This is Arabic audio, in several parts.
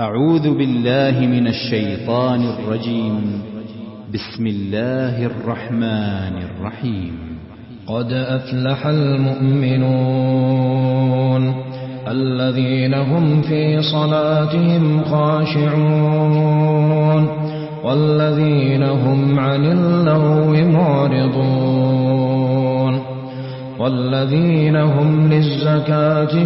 أعوذ بالله من الشيطان الرجيم. بسم الله الرحمن الرحيم. قد أفلح المؤمنون الذين هم في صلاتهم خاشعون والذين هم عن اللغو معرضون والذين هم للزكاة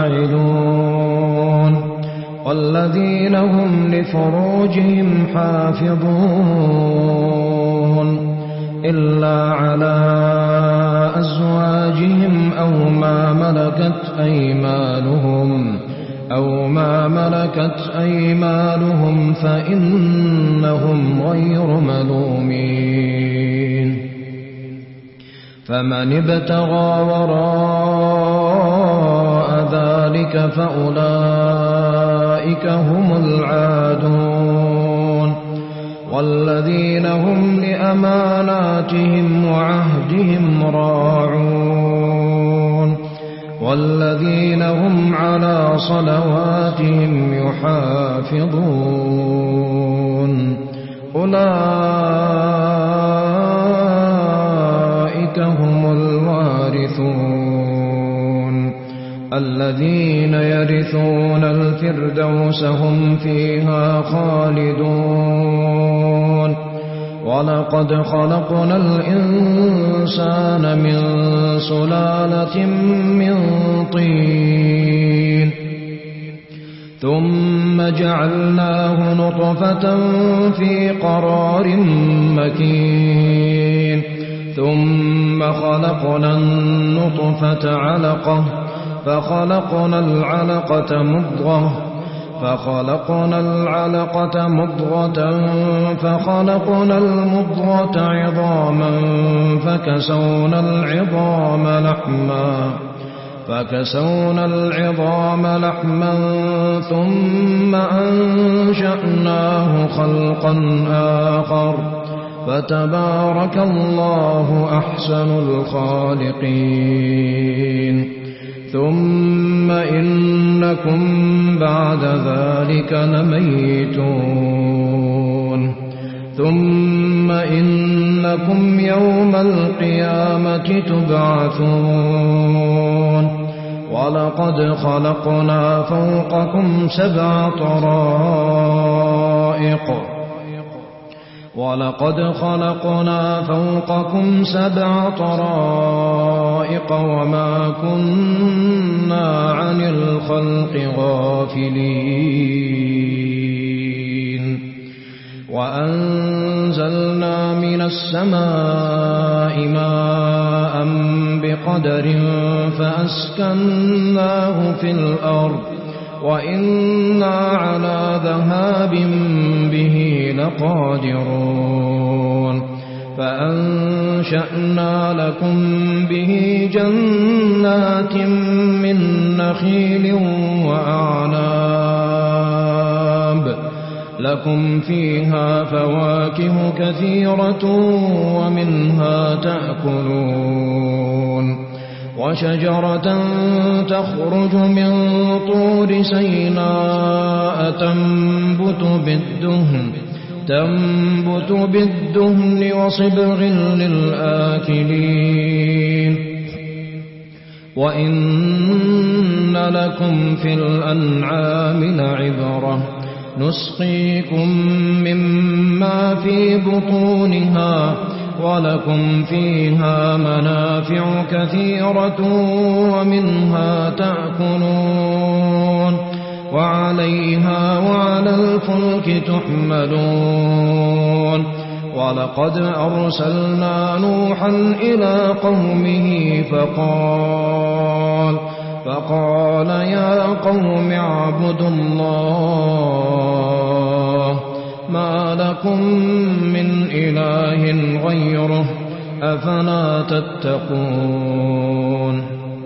فاعلون والذين هم لفروجهم حافظون إلا على أزواجهم أو ما ملكت أيمانهم فإنهم غير ملومين. فمن ابتغى وراء ذلك فأولئك هم العادون والذين هم لأماناتهم وعهدهم راعون والذين هم على صلواتهم يحافظون أولئك هم الوارثون الذين يرثون الفردوس هم فيها خالدون. ولقد خلقنا الإنسان من سلالة من طين ثم جعلناه نطفة في قرار مكين ثم خلقنا النطفة علقة فخلقنا العلقة مضغة فخلقنا المضغة عظاما فكسونا العظام لحما ثم أنشأناه خلقا آخر فتبارك الله أحسن الخالقين. ثم إنكم بعد ذلك لميتون ثم إنكم يوم القيامة تبعثون. ولقد خلقنا فوقكم سبع طرائق وما كنا عن الخلق غافلين. وأنزلنا من السماء ماء بقدر فأسكناه في الأرض وإنا على ذهاب به لقادرون. فأنشأنا لكم به جنات من نخيل وأعناب لكم فيها فواكه كثيرة ومنها تأكلون. وشجرة تخرج من طور سيناء تنبت بالدهن وصبغ للآكلين. وإن لكم في الأنعام لعبرة نسقيكم مما في بطونها ولكم فيها منافع كثيرة ومنها تأكلون وعليها وعلى الفلك تحملون. ولقد أرسلنا نوحا إلى قومه فقال يا قوم اعبدوا الله ما لكم من إله غيره أفلا تتقون.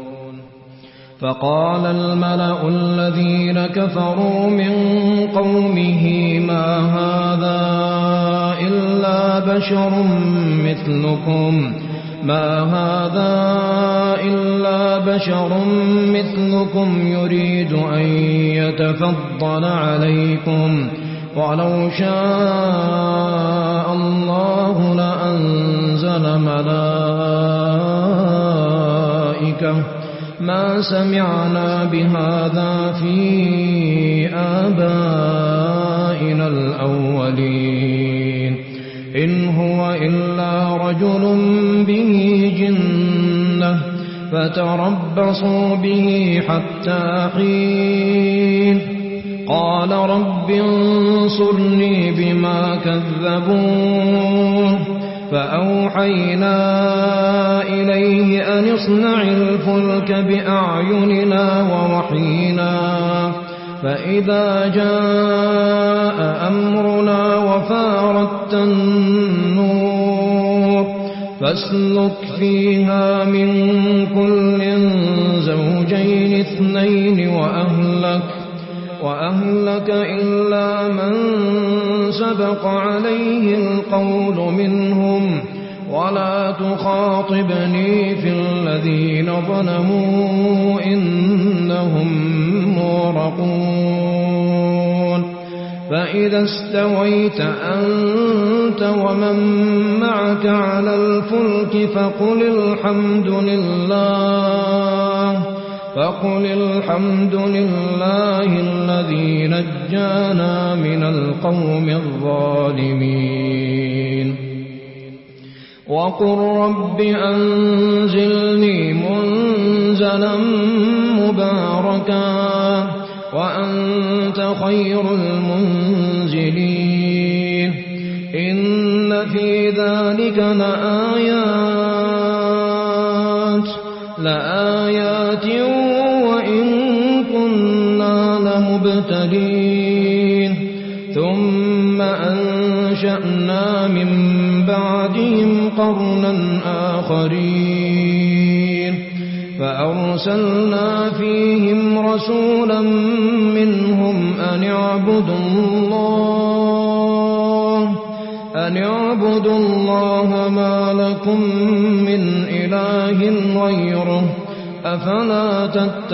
فقال الملأ الذين كفروا من قومه ما هذا إلا بشر مثلكم يريد أن يتفضل عليكم ولو شاء الله لأنزل ملائكة ما سمعنا بهذا في آبائنا الأولين إن هو إلا رجل به جنة فتربصوا به حتى حين قال رب انصرني بما كذبون فأوحينا إليه أن اصنع الفلك بأعيننا ووحينا فإذا جاء أمرنا وفارت النور فاسلك فيها من كل زوجين اثنين وأهلك إلا من سبق عليه القول منهم ولا تخاطبني في الذين ظلموا إنهم مغرقون فإذا استويت أنت ومن معك على الفلك فقل الحمد لله الذي نجانا من القوم الظالمين وقل رب أنزلني منزلا مباركا وأنت خير المنزلين إن في ذلك لآيات وإن كنا لمبتلين ثم أنشأنا من بعدهم قرنا آخرين فأرسلنا فيهم رسولا منهم أن اعبدوا الله ما لكم من إله غيره أفلا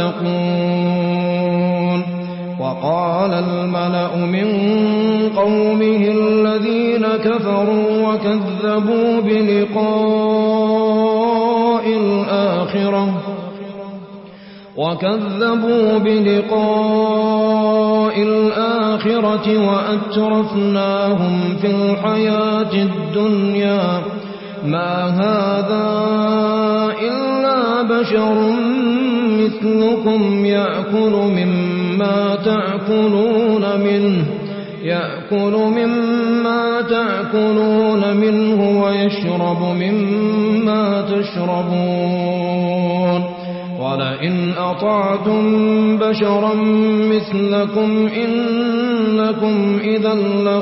تتقون وقال الملأ من قومه الذين كفروا وكذبوا بلقاء الآخرة وأترفناهم في الحياة الدنيا ما هذا إلا بشر مثلكم يأكل مما تأكلون منه ويشرب مما تشربون ولئن أطعتم بشرا مثلكم إنكم إذا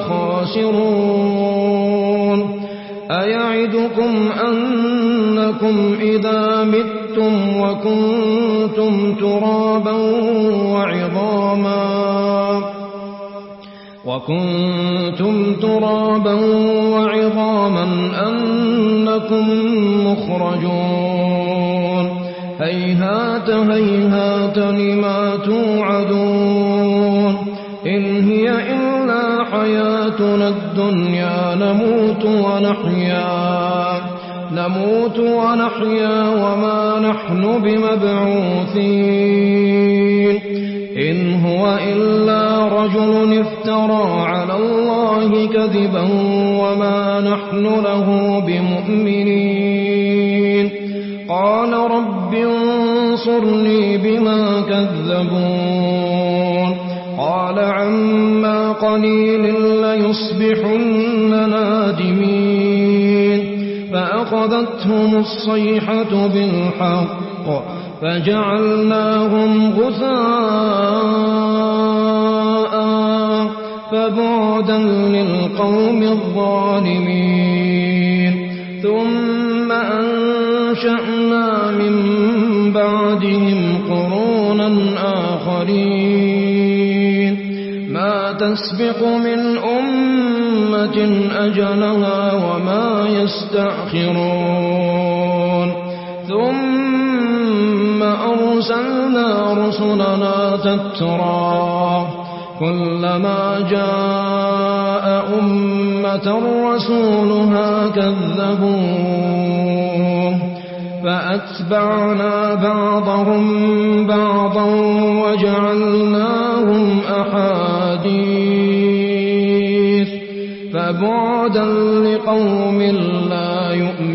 لخاسرون أيعدكم أنكم إذا متم وكنتم ترابا وعظاما أنكم مخرجون هيهات لما توعدون إن هي إلا حياتنا الدنيا نموت ونحيا وما نحن بمبعوثين إن هو إلا رجل افترى على الله كذبا وما نحن له بمؤمنين قال رب انصرني بما كذبون قال عما قليل ليصبحن نادمين فأخذتهم الصيحة بالحق فجعلناهم غثاء فبعدا للقوم الظالمين ثم أنشأنا من بعدهم قرونا آخرين ما تسبق من أمة أجلها وما يستأخرون ثم أرسلنا رسلنا تترى كلما جاء أمة رسولها كذبوه فأتبعنا بعضهم بعضا وجعلناهم أحاديث فبعدا لقوم لا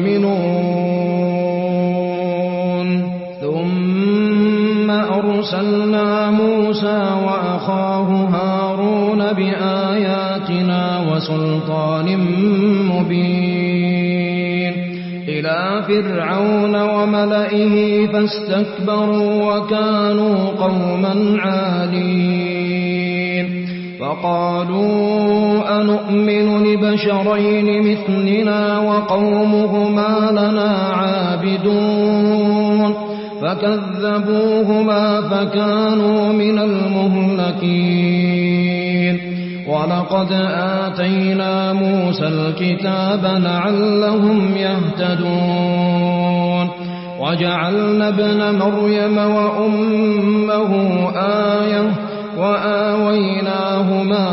يؤمنون ثم أرسلنا موسى وأخاه هارون بآياتنا وسلطان مبين إلى فرعون وملئه فاستكبروا وكانوا قوما عالين فقالوا أنؤمن لبشرين مثلنا وقومهما لنا عابدون فكذبوهما فكانوا من المهلكين ولقد آتينا موسى الكتاب لعلهم يهتدون وجعلنا ابن مريم وأمه آية وآويناهما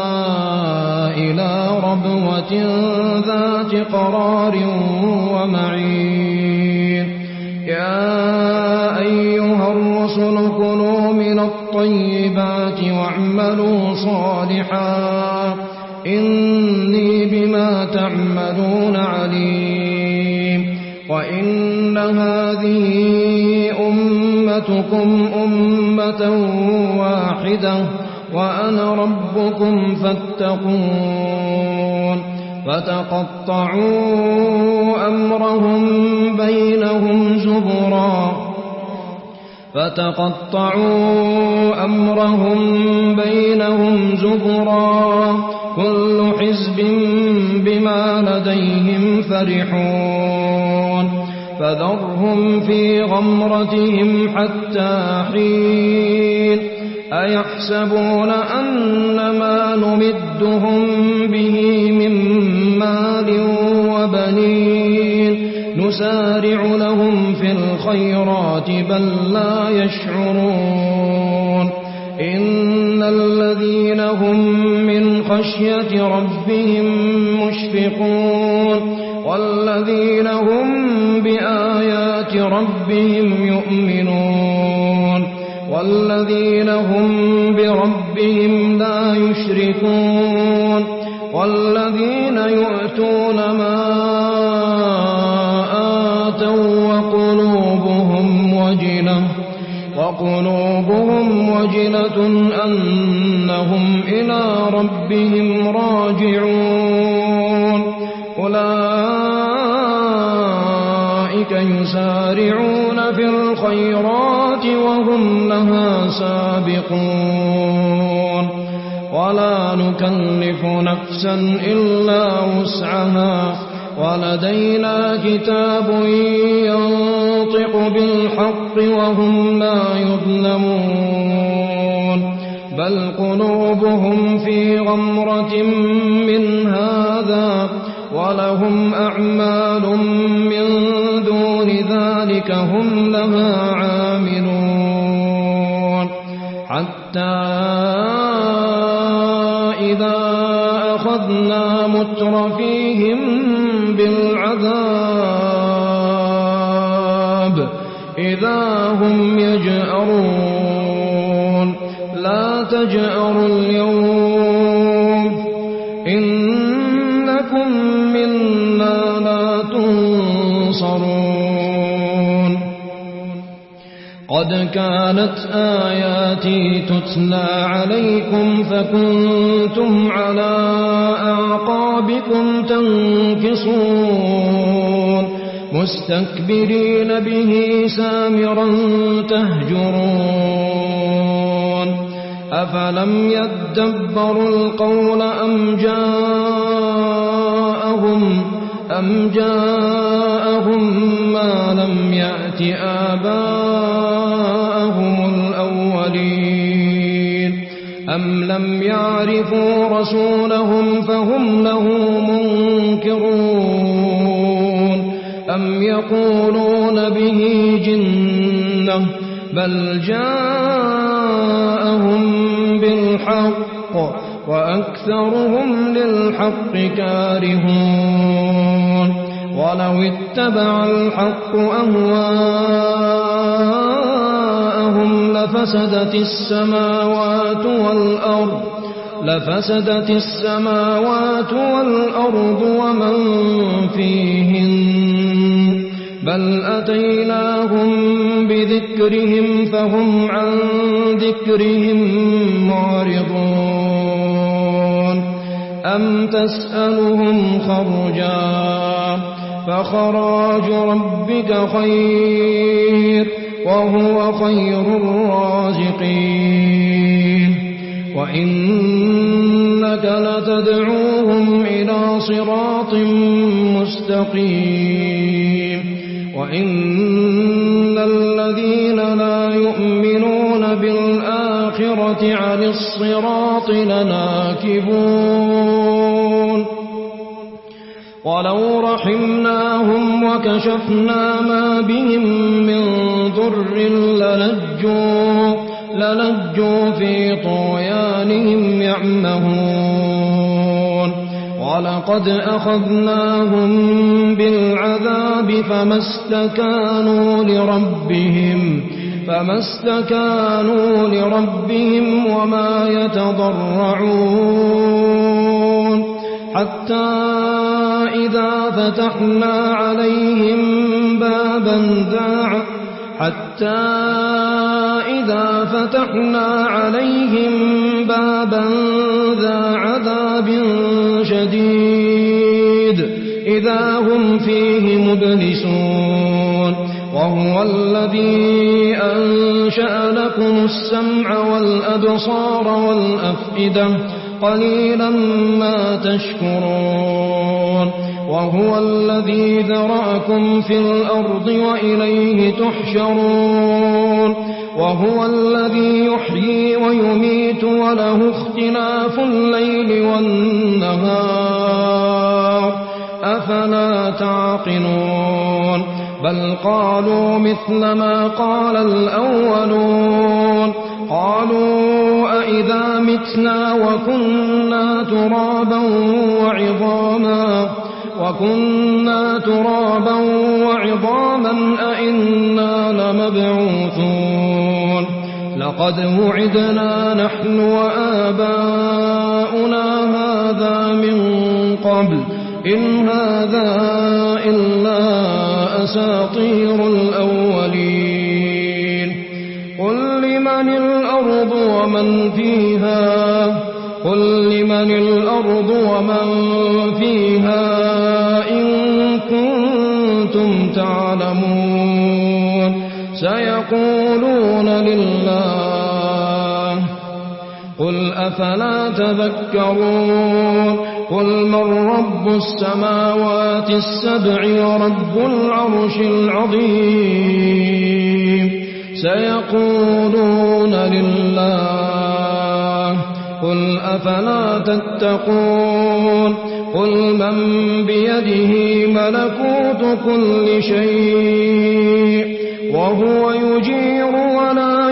إلى ربوة ذات قرار ومعين يا أيها الرسل كلوا من الطيبات واعملوا صالحا إني بما تعملون عليم وإن هذه أمتكم أمة واحدة وأنا ربكم فاتقون فتقطعوا أمرهم بينهم زبرا كل حزب بما لديهم فرحون فذرهم في غمرتهم حتى حين أيحسبون أن ما نمدهم به من مال وبنين نسارع لهم في الخيرات بل لا يشعرون إن الذين هم من خشية ربهم مشفقون والذين هم بآيات ربهم يؤمنون والذين هم بربهم لا يشركون والذين يؤتون ما آتوا وقلوبهم وجلة أنهم إلى ربهم راجعون أولئك يسارعون في الخيرات وهم لها سابقون ولا نكلف نفسا إلا وسعها ولدينا كتاب ينطق بالحق وهم لا يظلمون بل قلوبهم في غمرة من هذا ولهم أعمال من دون ذلك هم لها عاملون حتى إذا أخذنا مترفيهم بالعذاب إذا هم يجأرون لا تجأروا اليوم إنكم منا لا تنصرون قد كانت آياتي تتلى عليكم فكنتم على أعقابكم تنكصون مستكبرين به سامرا تهجرون أفلم يدبروا القول أم جاءهم ما لم يأت آباءهم الأولين أم لم يعرفوا رسولهم فهم له منكرون أم يقولون به جنة الجنة بل جاءهم بالحق وأكثرهم للحق كارهون ولو اتبع الحق أهواءهم لفسدت السماوات والأرض ومن فيهن بل أتيناهم بذكرهم فهم عن ذكرهم معرضون أم تسألهم خرجا فخراج ربك خير وهو خير الرازقين وإنك لتدعوهم إلى صراط مستقيم وإن الذين لا يؤمنون بالآخرة عن الصراط لناكبون ولو رحمناهم وكشفنا ما بهم من ضر للجوا في طغيانهم يعمهون ولقد أخذناهم بالعذاب فما استكانوا لربهم وما يتضرعون حتى إذا فتحنا عليهم بابا ذا عذاب شديد إذا هم فيه مبلسون وهو الذي أنشأ لكم السمع والأبصار والأفئدة قليلا ما تشكرون وهو الذي ذرأكم في الأرض وإليه تحشرون وهو الذي يحيي ويميت وله اختلاف الليل والنهار أفلا تعقلون بل قالوا مثل ما قال الأولون قالوا أئذا متنا وكنا ترابا وعظاما أئنا لمبعوثون لقد وعدنا نحن وآباؤنا هذا من قبل إن هذا إلا أساطير الأولين قل لمن الأرض ومن فيها إن كنتم تعلمون سيقولون لله قل أفلا تذكرون قل من رب السماوات السبع ورب العرش العظيم سيقولون لله قل أفلا تتقون قل من بيده ملكوت كل شيء وهو يجير ولا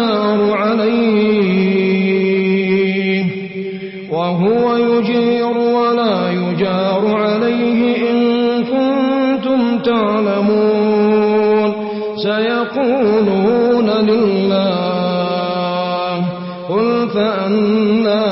يجار عليه إن كنتم تعلمون سيقولون لله قل فأنى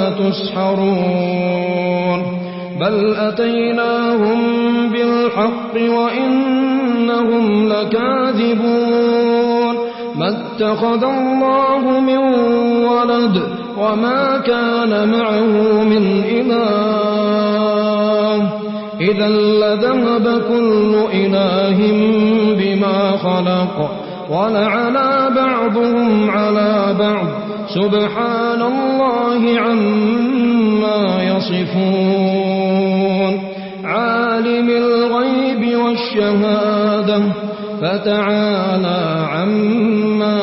تسحرون بل أتيناهم بالحق وإنهم لكاذبون ما اتخذ الله من ولد وما كان معه من إله إذا لذهب كل إله بما خلق ولعلى بعضهم على بعض سبحان الله عما يصفون عالم الغيب والشهادة فتعالى عما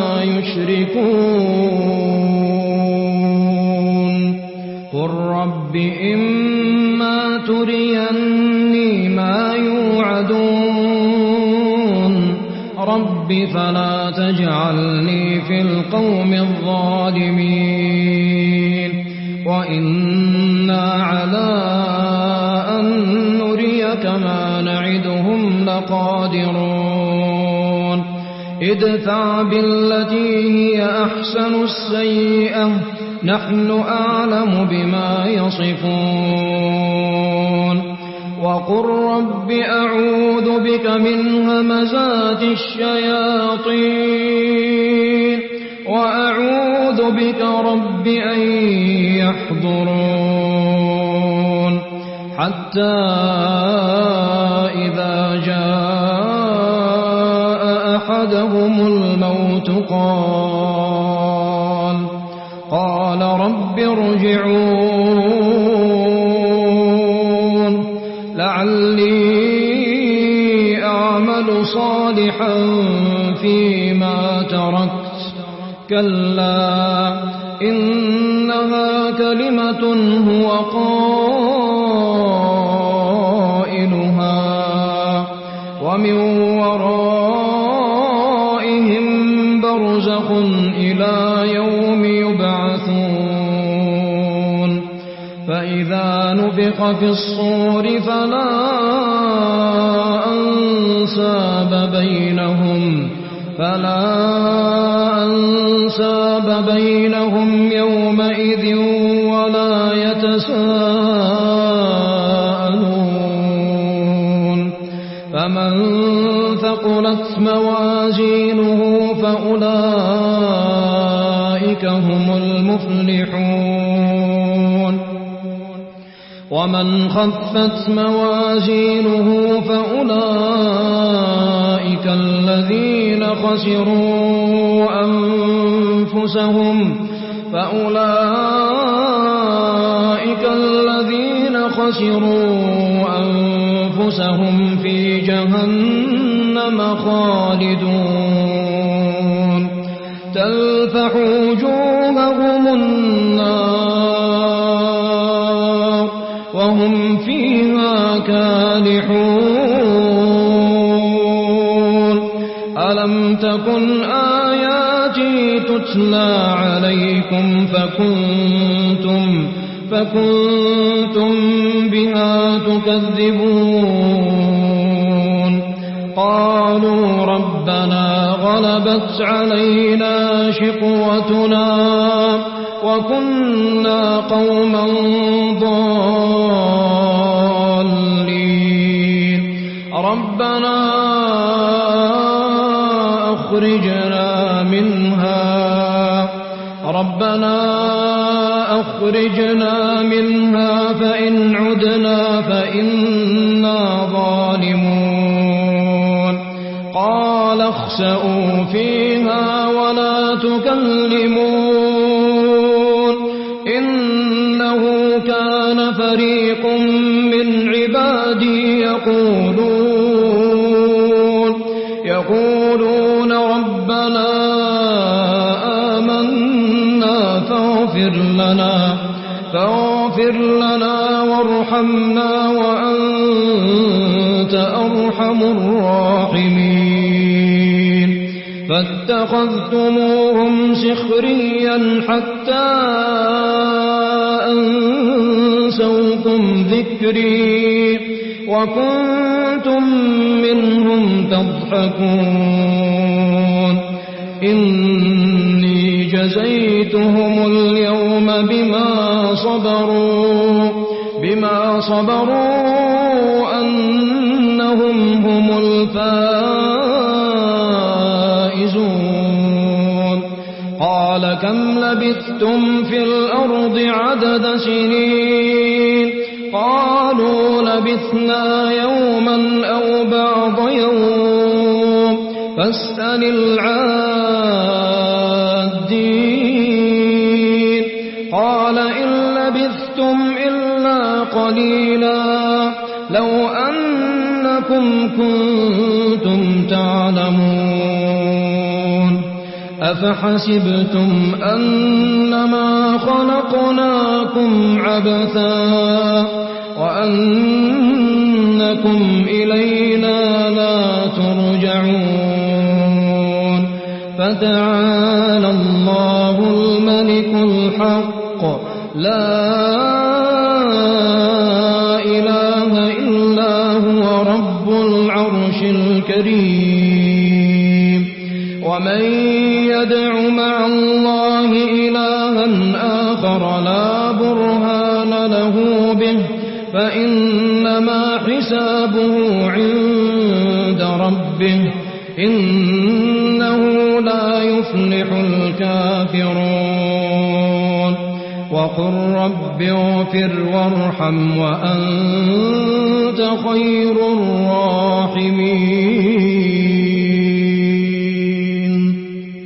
يشركون قل رب إما تريني ما يوعدون رب رب فلا تجعلني في القوم الظالمين وإنا على أن نريك ما نعدهم لقادرون ادفع بالتي هي أحسن السيئة نحن أعلم بما يصفون وقل رب أعوذ بك من همزات الشياطين وأعوذ بك رب أن يحضرون حتى إذا جاء أحدهم الموت قال رب ارجعون لعلي أعمل صالحا فيما تركت كلا إنها كلمة هو قائلها ومن ورائهم برزخ إلى يوم يبعثون فإذا نفخ في الصور فلا أنساب بينهم يومئذ ولا يتساءلون فمن ثقلت موازينه فأولئك هم المفلحون ومن خفت موازينه فأولئك الذين خسروا أنفسهم في جهنم خالدون تلفح وجوههم النار وهم فيها كالحون ألم تكن آياتي تتلى عليكم فكنتم بها تكذبون قالوا ربنا غلبت علينا شقوتنا وكنا قوما ضالين ربنا أخرجنا منها فإن عدنا فإنا ظالمون قال اخسئوا فيها ولا تكلمون إنه كان فريق من عبادي يقولون ربنا آمنا فاغفر لنا وارحمنا وأنت أرحم الراحمين فاتخذتموهم سخريا حتى أنسوكم ذكري وكنتم منهم تضحكون إني جزيتهم اليوم بما صبروا أنهم هم الفائزون قال كم لبثتم في الأرض عدد سنين قالوا لبثنا يوما أو بعض يوم فاسأل العادين قال إن لبثتم إلا قليلا لو أنكم كنتم تعلمون أفحسبتم أنما خلقناكم عبثا وأنكم إلينا لا ترجعون فتعالى الله الملك الحق لا إله إلا هو رب العرش الكريم ومن يدع مع الله إلها آخر لا برهان له به فإنما حسابه عند ربه إنه لا يفلح الكافرون وقل رب اغفر وارحم وأنت خير الراحمين